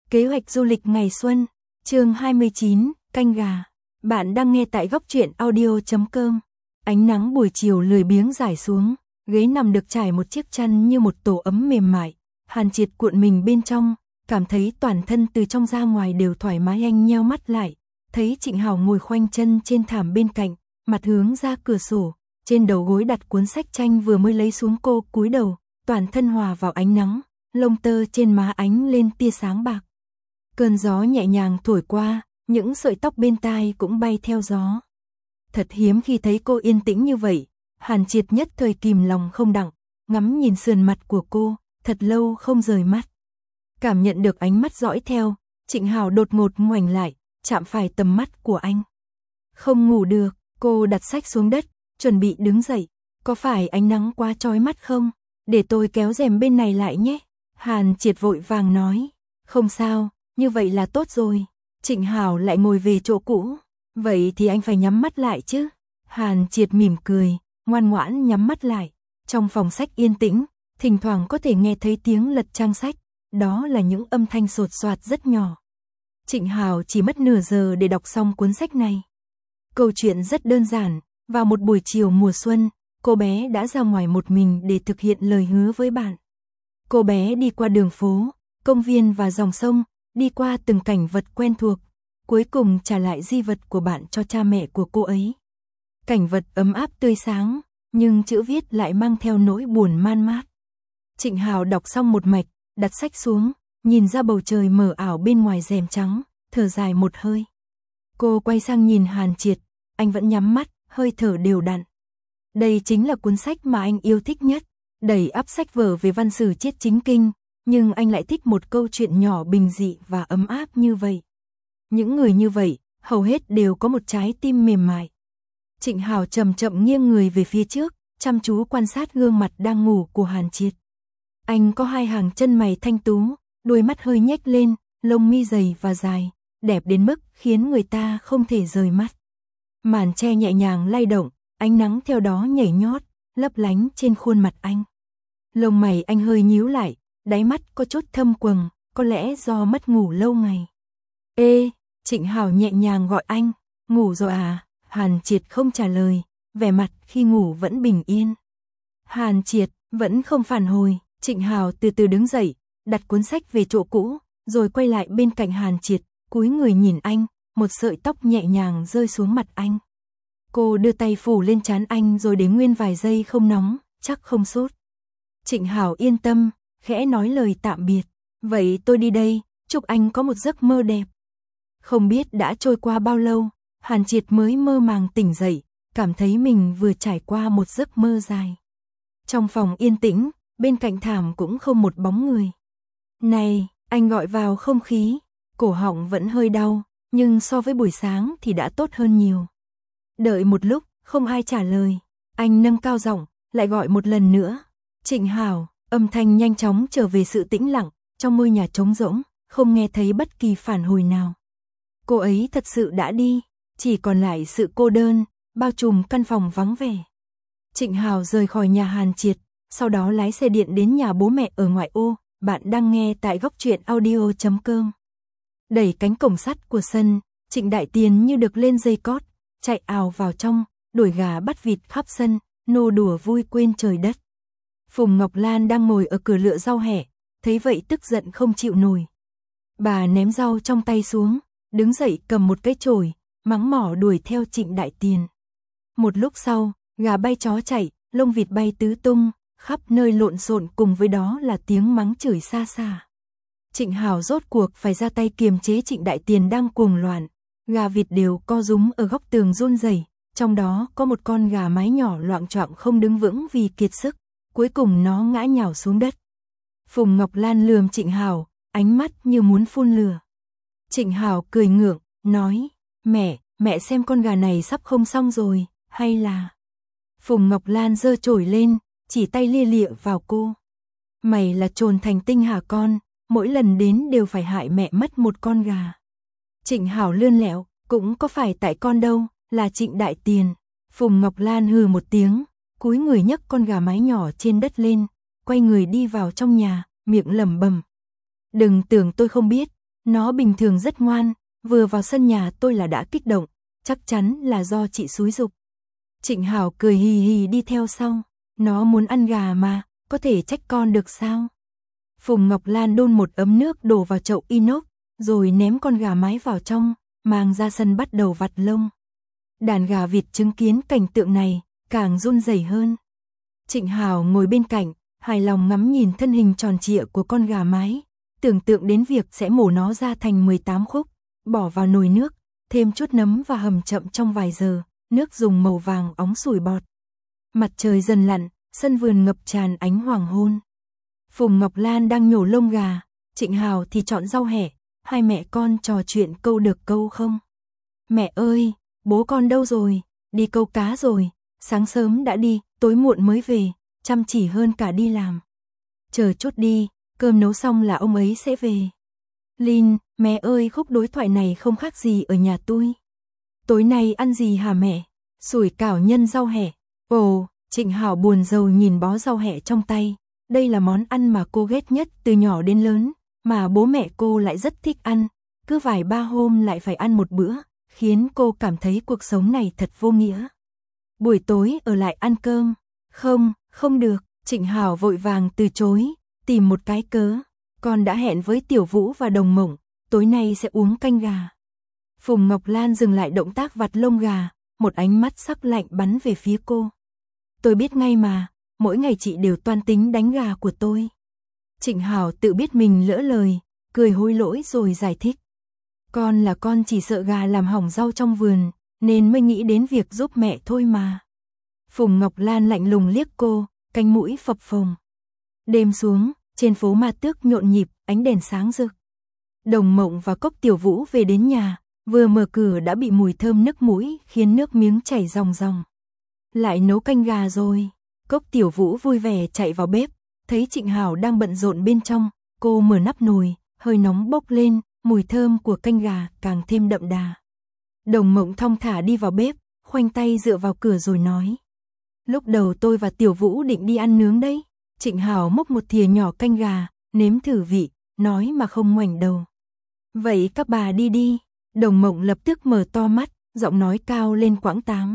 Kế hoạch du lịch ngày xuân, chương 29, canh gà. Bạn đang nghe tại góc truyện audio.com. Ánh nắng buổi chiều lười biếng rải xuống, ghế nằm được trải một chiếc chăn như một tổ ấm mềm mại. Hàn Triệt cuộn mình bên trong, cảm thấy toàn thân từ trong ra ngoài đều thoải mái. Anh nheo mắt lại, thấy Trịnh Hào ngồi khoanh chân trên thảm bên cạnh, mặt hướng ra cửa sổ, trên đầu gối đặt cuốn sách tranh vừa mới lấy xuống. Cô cúi đầu, toàn thân hòa vào ánh nắng, lông tơ trên má ánh lên tia sáng bạc. Cơn gió nhẹ nhàng thổi qua, những sợi tóc bên tai cũng bay theo gió. Thật hiếm khi thấy cô yên tĩnh như vậy, Hàn Triệt nhất thời kìm lòng không đặng, ngắm nhìn sườn mặt của cô, thật lâu không rời mắt. Cảm nhận được ánh mắt dõi theo, Trịnh Hào đột ngột ngoảnh lại, chạm phải tầm mắt của anh. Không ngủ được, cô đặt sách xuống đất, chuẩn bị đứng dậy. Có phải ánh nắng quá chói mắt không? Để tôi kéo rèm bên này lại nhé. Hàn Triệt vội vàng nói. Không sao, như vậy là tốt rồi. Trịnh Hào lại ngồi về chỗ cũ. Vậy thì anh phải nhắm mắt lại chứ. Hàn Triệt mỉm cười, ngoan ngoãn nhắm mắt lại. Trong phòng sách yên tĩnh, thỉnh thoảng có thể nghe thấy tiếng lật trang sách. Đó là những âm thanh sột soạt rất nhỏ. Trịnh Hào chỉ mất nửa giờ để đọc xong cuốn sách này. Câu chuyện rất đơn giản. Vào một buổi chiều mùa xuân, cô bé đã ra ngoài một mình để thực hiện lời hứa với bạn. Cô bé đi qua đường phố, công viên và dòng sông, đi qua từng cảnh vật quen thuộc, cuối cùng trả lại di vật của bạn cho cha mẹ của cô ấy. Cảnh vật ấm áp tươi sáng, nhưng chữ viết lại mang theo nỗi buồn man mác. Trịnh Hào đọc xong một mạch, đặt sách xuống, nhìn ra bầu trời mờ ảo bên ngoài rèm trắng, thở dài một hơi. Cô quay sang nhìn Hàn Triệt, anh vẫn nhắm mắt, hơi thở đều đặn. Đây chính là cuốn sách mà anh yêu thích nhất, đầy ắp sách vở về văn sử triết chính kinh, nhưng anh lại thích một câu chuyện nhỏ bình dị và ấm áp như vậy. Những người như vậy, hầu hết đều có một trái tim mềm mại. Trịnh Hào chậm chậm nghiêng người về phía trước, chăm chú quan sát gương mặt đang ngủ của Hàn Triệt. Anh có hai hàng chân mày thanh tú, đôi mắt hơi nhếch lên, lông mi dày và dài, đẹp đến mức khiến người ta không thể rời mắt. Màn che nhẹ nhàng lay động, ánh nắng theo đó nhảy nhót, lấp lánh trên khuôn mặt anh. Lông mày anh hơi nhíu lại, đáy mắt có chút thâm quầng, có lẽ do mất ngủ lâu ngày. Ê, Trịnh Hào nhẹ nhàng gọi anh, ngủ rồi à? Hàn Triệt không trả lời, vẻ mặt khi ngủ vẫn bình yên. Hàn Triệt vẫn không phản hồi, Trịnh Hào từ từ đứng dậy, đặt cuốn sách về chỗ cũ, rồi quay lại bên cạnh Hàn Triệt, cúi người nhìn anh, một sợi tóc nhẹ nhàng rơi xuống mặt anh. Cô đưa tay phủ lên trán anh rồi để nguyên vài giây không nóng, chắc không sốt. Trịnh Hào yên tâm, khẽ nói lời tạm biệt. Vậy tôi đi đây, chúc anh có một giấc mơ đẹp. Không biết đã trôi qua bao lâu, Hàn Triệt mới mơ màng tỉnh dậy, cảm thấy mình vừa trải qua một giấc mơ dài. Trong phòng yên tĩnh, bên cạnh thảm cũng không một bóng người. Này, anh gọi vào không khí, cổ họng vẫn hơi đau, nhưng so với buổi sáng thì đã tốt hơn nhiều. Đợi một lúc, không ai trả lời, anh nâng cao giọng, lại gọi một lần nữa. Trịnh Hào, âm thanh nhanh chóng trở về sự tĩnh lặng, trong ngôi nhà trống rỗng, không nghe thấy bất kỳ phản hồi nào. Cô ấy thật sự đã đi, chỉ còn lại sự cô đơn, bao trùm căn phòng vắng vẻ. Trịnh Hào rời khỏi nhà Hàn Triệt, sau đó lái xe điện đến nhà bố mẹ ở ngoại ô. Bạn đang nghe tại góc truyện audio.com. Đẩy cánh cổng sắt của sân, Trịnh Đại Tiền như được lên dây cót, chạy ào vào trong, đuổi gà bắt vịt khắp sân, nô đùa vui quên trời đất. Phùng Ngọc Lan đang ngồi ở cửa lựa rau hẻ, thấy vậy tức giận không chịu nổi. Bà ném rau trong tay xuống, đứng dậy cầm một cái chổi, mắng mỏ đuổi theo Trịnh Đại Tiền. Một lúc sau, gà bay chó chạy, lông vịt bay tứ tung, khắp nơi lộn xộn, cùng với đó là tiếng mắng chửi xa xa. Trịnh Hào rốt cuộc phải ra tay kiềm chế Trịnh Đại Tiền đang cuồng loạn. Gà vịt đều co rúm ở góc tường run rẩy, trong đó có một con gà mái nhỏ loạng choạng không đứng vững vì kiệt sức, cuối cùng nó ngã nhào xuống đất. Phùng Ngọc Lan lườm Trịnh Hào, ánh mắt như muốn phun lửa. Trịnh Hào cười ngượng, nói, mẹ xem con gà này sắp không xong rồi, hay là... Phùng Ngọc Lan giơ chổi lên, chỉ tay lia lịa vào cô. Mày là trồn thành tinh hả con, mỗi lần đến đều phải hại mẹ mất một con gà. Trịnh Hào lươn lẹo, cũng có phải tại con đâu, là Trịnh Đại Tiền. Phùng Ngọc Lan hừ một tiếng, cúi người nhấc con gà mái nhỏ trên đất lên, quay người đi vào trong nhà, miệng lẩm bẩm. Đừng tưởng tôi không biết, Nó bình thường rất ngoan, vừa vào sân nhà tôi là đã kích động, chắc chắn là do chị xúi giục. Trịnh Hảo cười hì hì đi theo sau, nó muốn ăn gà mà, có thể trách con được sao? Phùng Ngọc Lan đun một ấm nước đổ vào chậu inox, rồi ném con gà mái vào trong, mang ra sân bắt đầu vặt lông. Đàn gà vịt chứng kiến cảnh tượng này, càng run rẩy hơn. Trịnh Hảo ngồi bên cạnh, hài lòng ngắm nhìn thân hình tròn trịa của con gà mái, tưởng tượng đến việc sẽ mổ nó ra thành 18 khúc, bỏ vào nồi nước, thêm chút nấm và hầm chậm trong vài giờ, nước dùng màu vàng óng sủi bọt. Mặt trời dần lặn, sân vườn ngập tràn ánh hoàng hôn. Phùng Ngọc Lan đang nhổ lông gà, Trịnh Hảo thì chọn rau hẹ, hai mẹ con trò chuyện câu được câu không. Mẹ ơi, bố con đâu rồi, đi câu cá rồi, sáng sớm đã đi, tối muộn mới về, chăm chỉ hơn cả đi làm. Chờ chút đi, cơm nấu xong là ông ấy sẽ về. Lin, mẹ ơi, khúc đối thoại này không khác gì ở nhà tôi. Tối nay ăn gì hả mẹ? Sủi cảo nhân rau hẹ. Ồ, Trịnh Hảo buồn rầu nhìn bó rau hẹ trong tay. Đây là món ăn mà cô ghét nhất từ nhỏ đến lớn, mà bố mẹ cô lại rất thích ăn. Cứ vài ba hôm lại phải ăn một bữa, khiến cô cảm thấy cuộc sống này thật vô nghĩa. Buổi tối ở lại ăn cơm. Không, không được, Trịnh Hảo vội vàng từ chối, tìm một cái cớ. Con đã hẹn với Tiểu Vũ và Đồng Mộng, tối nay sẽ uống canh gà. Phùng Ngọc Lan dừng lại động tác vặt lông gà, một ánh mắt sắc lạnh bắn về phía cô. Tôi biết ngay mà, mỗi ngày chị đều toan tính đánh gà của tôi. Trịnh Hảo tự biết mình lỡ lời, cười hối lỗi rồi giải thích. Con là con chỉ sợ gà làm hỏng rau trong vườn, nên mới nghĩ đến việc giúp mẹ thôi mà. Phùng Ngọc Lan lạnh lùng liếc cô, cánh mũi phập phồng. Đêm xuống, trên phố Ma Tước nhộn nhịp, ánh đèn sáng rực. Đồng Mộng và Cốc Tiểu Vũ về đến nhà, vừa mở cửa đã bị mùi thơm nức mũi khiến nước miếng chảy ròng ròng. Lại nấu canh gà rồi. Cốc Tiểu Vũ vui vẻ chạy vào bếp, thấy Trịnh Hảo đang bận rộn bên trong, cô mở nắp nồi, hơi nóng bốc lên, mùi thơm của canh gà càng thêm đậm đà. Đồng Mộng thong thả đi vào bếp, khoanh tay dựa vào cửa rồi nói. Lúc đầu tôi và Tiểu Vũ định đi ăn nướng đấy. Trịnh Hảo múc một thìa nhỏ canh gà, nếm thử vị, nói mà không ngoảnh đầu. Vậy các bà đi đi. Đồng Mộng lập tức mở to mắt, giọng nói cao lên quãng tám.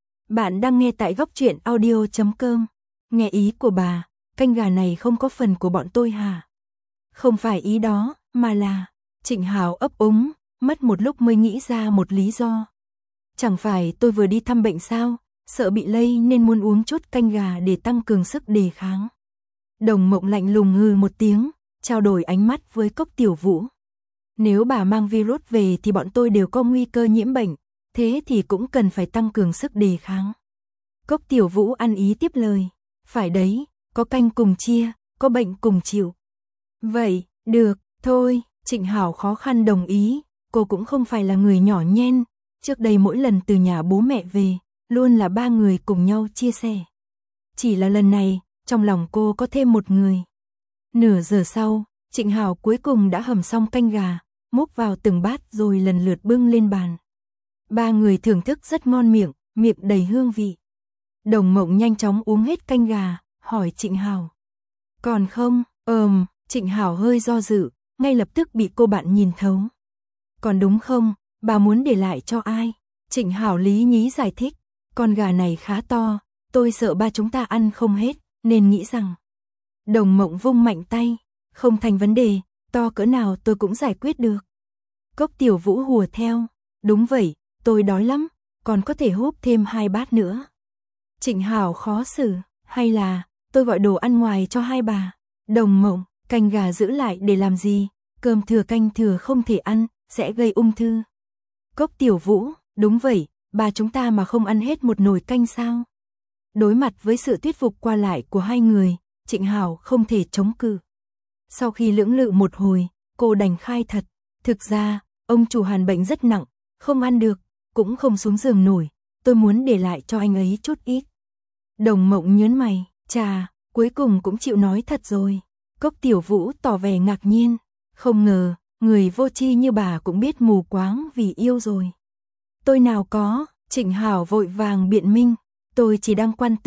Bạn đang nghe tại góc truyện audio.com. Nghe ý của bà, canh gà này không có phần của bọn tôi hả? Không phải ý đó, mà là... Trịnh Hảo ấp úng, mất một lúc mới nghĩ ra một lý do. Chẳng phải tôi vừa đi thăm bệnh sao, sợ bị lây nên muốn uống chút canh gà để tăng cường sức đề kháng. Đồng Mộng lạnh lùng hừ một tiếng, trao đổi ánh mắt với Cốc Tiểu Vũ. Nếu bà mang virus về thì bọn tôi đều có nguy cơ nhiễm bệnh, thế thì cũng cần phải tăng cường sức đề kháng. Cốc Tiểu Vũ ăn ý tiếp lời. Phải đấy, có canh cùng chia, có bệnh cùng chịu. Vậy, được, thôi, Trịnh Hảo khó khăn đồng ý, cô cũng không phải là người nhỏ nhen, trước đây mỗi lần từ nhà bố mẹ về, luôn là ba người cùng nhau chia sẻ. Chỉ là lần này, trong lòng cô có thêm một người. Nửa giờ sau, Trịnh Hảo cuối cùng đã hầm xong canh gà, múc vào từng bát rồi lần lượt bưng lên bàn. Ba người thưởng thức rất ngon miệng, miệng đầy hương vị. Đồng Mộng nhanh chóng uống hết canh gà, hỏi Trịnh Hảo. Còn không, Trịnh Hảo hơi do dự, ngay lập tức bị cô bạn nhìn thấu. Còn đúng không, bà muốn để lại cho ai? Trịnh Hảo lý nhí giải thích, con gà này khá to, tôi sợ ba chúng ta ăn không hết, nên nghĩ rằng. Đồng Mộng vung mạnh tay, không thành vấn đề, to cỡ nào tôi cũng giải quyết được. Cốc Tiểu Vũ hùa theo, đúng vậy, tôi đói lắm, còn có thể húp thêm 2 bát nữa. Trịnh Hảo khó xử, hay là tôi gọi đồ ăn ngoài cho hai bà. Đồng Mộng, canh gà giữ lại để làm gì, cơm thừa canh thừa không thể ăn, sẽ gây ung thư. Cốc Tiểu Vũ, đúng vậy, bà chúng ta mà không ăn hết một nồi canh sao? Đối mặt với sự thuyết phục qua lại của hai người, Trịnh Hảo không thể chống cự. Sau khi lưỡng lự một hồi, cô đành khai thật. Thực ra, ông chủ Hàn bệnh rất nặng, không ăn được, cũng không xuống giường nổi. Tôi muốn để lại cho anh ấy chút ít. Đồng Mộng nhớn mày, chà, cuối cùng cũng chịu nói thật rồi. Cốc Tiểu Vũ tỏ vẻ ngạc nhiên. Không ngờ, người vô tri như bà cũng biết mù quáng vì yêu rồi. Tôi nào có, Trịnh Hảo vội vàng biện minh. Tôi chỉ đang quan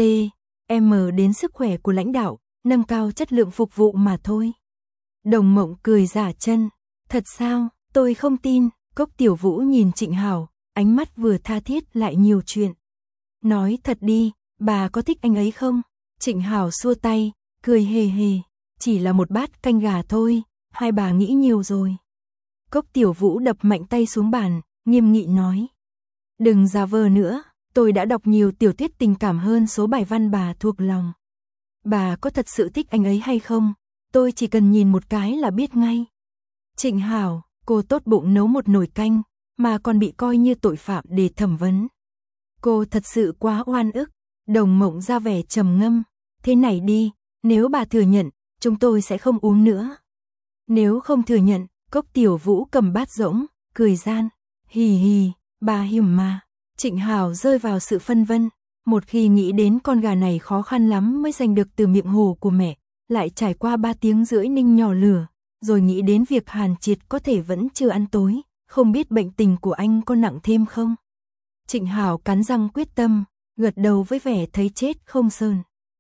đến sức khỏe của lãnh đạo, nâng cao chất lượng phục vụ mà thôi. Đồng Mộng cười giả chân. Thật sao, tôi không tin. Cốc Tiểu Vũ nhìn Trịnh Hảo, ánh mắt vừa tha thiết lại nhiều chuyện. Nói thật đi, bà có thích anh ấy không? Trịnh Hảo xua tay, cười hề hề. Chỉ là một bát canh gà thôi, hai bà nghĩ nhiều rồi. Cốc Tiểu Vũ đập mạnh tay xuống bàn, nghiêm nghị nói. Đừng giả vờ nữa, tôi đã đọc nhiều tiểu thuyết tình cảm hơn số bài văn bà thuộc lòng. Bà có thật sự thích anh ấy hay không? Tôi chỉ cần nhìn một cái là biết ngay. Trịnh Hảo, cô tốt bụng nấu một nồi canh, mà còn bị coi như tội phạm để thẩm vấn. Cô thật sự quá oan ức. Đồng Mộng ra vẻ trầm ngâm. Thế này đi, nếu bà thừa nhận, chúng tôi sẽ không uống nữa. Nếu không thừa nhận, Cốc Tiểu Vũ cầm bát rỗng, cười gian. Hì hì, bà hiểm mà. Trịnh Hảo rơi vào sự phân vân. Một khi nghĩ đến con gà này khó khăn lắm mới giành được từ miệng hồ của mẹ, lại trải qua 3 tiếng rưỡi ninh nhỏ lửa, rồi nghĩ đến việc Hàn Triệt có thể vẫn chưa ăn tối, không biết bệnh tình của anh có nặng thêm không. Trịnh Hảo cắn răng quyết tâm, gật đầu với vẻ thấy chết không sơn.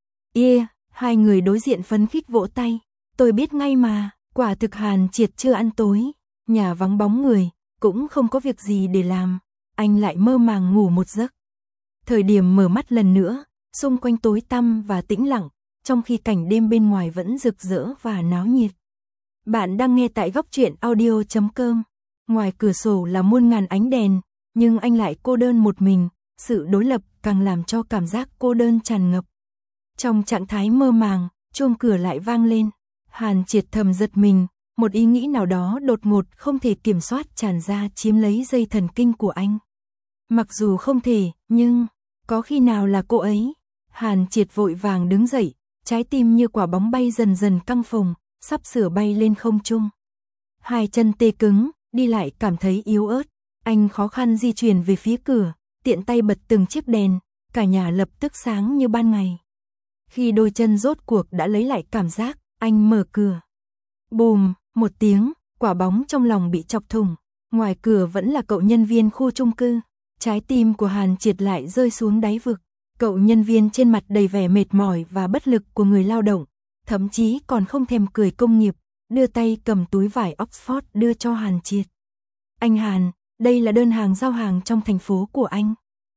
Hai người đối diện phấn khích vỗ tay. Tôi biết ngay mà, quả thực Hàn Triệt chưa ăn tối, nhà vắng bóng người, cũng không có việc gì để làm. Anh lại mơ màng ngủ một giấc. Thời điểm mở mắt lần nữa, xung quanh tối tăm và tĩnh lặng, trong khi cảnh đêm bên ngoài vẫn rực rỡ và náo nhiệt. Bạn đang nghe tại góc truyện audio.com. Ngoài cửa sổ là muôn ngàn ánh đèn, nhưng anh lại cô đơn một mình, sự đối lập càng làm cho cảm giác cô đơn tràn ngập. Trong trạng thái mơ màng, chuông cửa lại vang lên. Hàn Triệt thầm giật mình, một ý nghĩ nào đó đột ngột không thể kiểm soát tràn ra chiếm lấy dây thần kinh của anh. Mặc dù không thể, nhưng có khi nào là cô ấy? Hàn Triệt vội vàng đứng dậy, trái tim như quả bóng bay dần dần căng phồng, sắp sửa bay lên không trung. Hai chân tê cứng, đi lại cảm thấy yếu ớt. Anh khó khăn di chuyển về phía cửa, tiện tay bật từng chiếc đèn, cả nhà lập tức sáng như ban ngày. Khi đôi chân rốt cuộc đã lấy lại cảm giác, anh mở cửa. Bùm, một tiếng, quả bóng trong lòng bị chọc thủng. Ngoài cửa vẫn là cậu nhân viên khu chung cư. Trái tim của Hàn Triệt lại rơi xuống đáy vực. Cậu nhân viên trên mặt đầy vẻ mệt mỏi và bất lực của người lao động, thậm chí còn không thèm cười công nghiệp, đưa tay cầm túi vải Oxford đưa cho Hàn Triệt. Anh Hàn, đây là đơn hàng giao hàng trong thành phố của anh.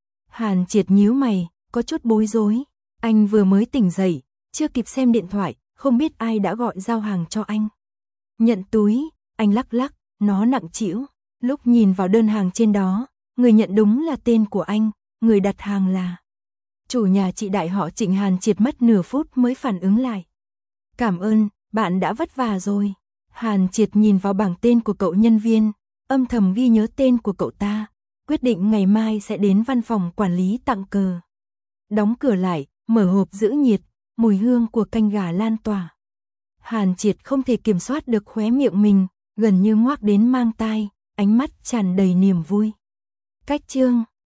Hàn Triệt nhíu mày, có chút bối rối. Anh vừa mới tỉnh dậy, chưa kịp xem điện thoại, không biết ai đã gọi giao hàng cho anh. Nhận túi, anh lắc lắc, nó nặng trĩu. Lúc nhìn vào đơn hàng trên đó, người nhận đúng là tên của anh, người đặt hàng là chủ nhà chị đại họ Trịnh. Hàn Triệt mất nửa phút mới phản ứng lại. Cảm ơn, bạn đã vất vả rồi. Hàn Triệt nhìn vào bảng tên của cậu nhân viên, âm thầm ghi nhớ tên của cậu ta, quyết định ngày mai sẽ đến văn phòng quản lý tặng cờ. Đóng cửa lại, mở hộp giữ nhiệt, mùi hương của canh gà lan tỏa. Hàn Triệt không thể kiểm soát được khóe miệng mình, gần như ngoác đến mang tai, ánh mắt tràn đầy niềm vui. Cách chương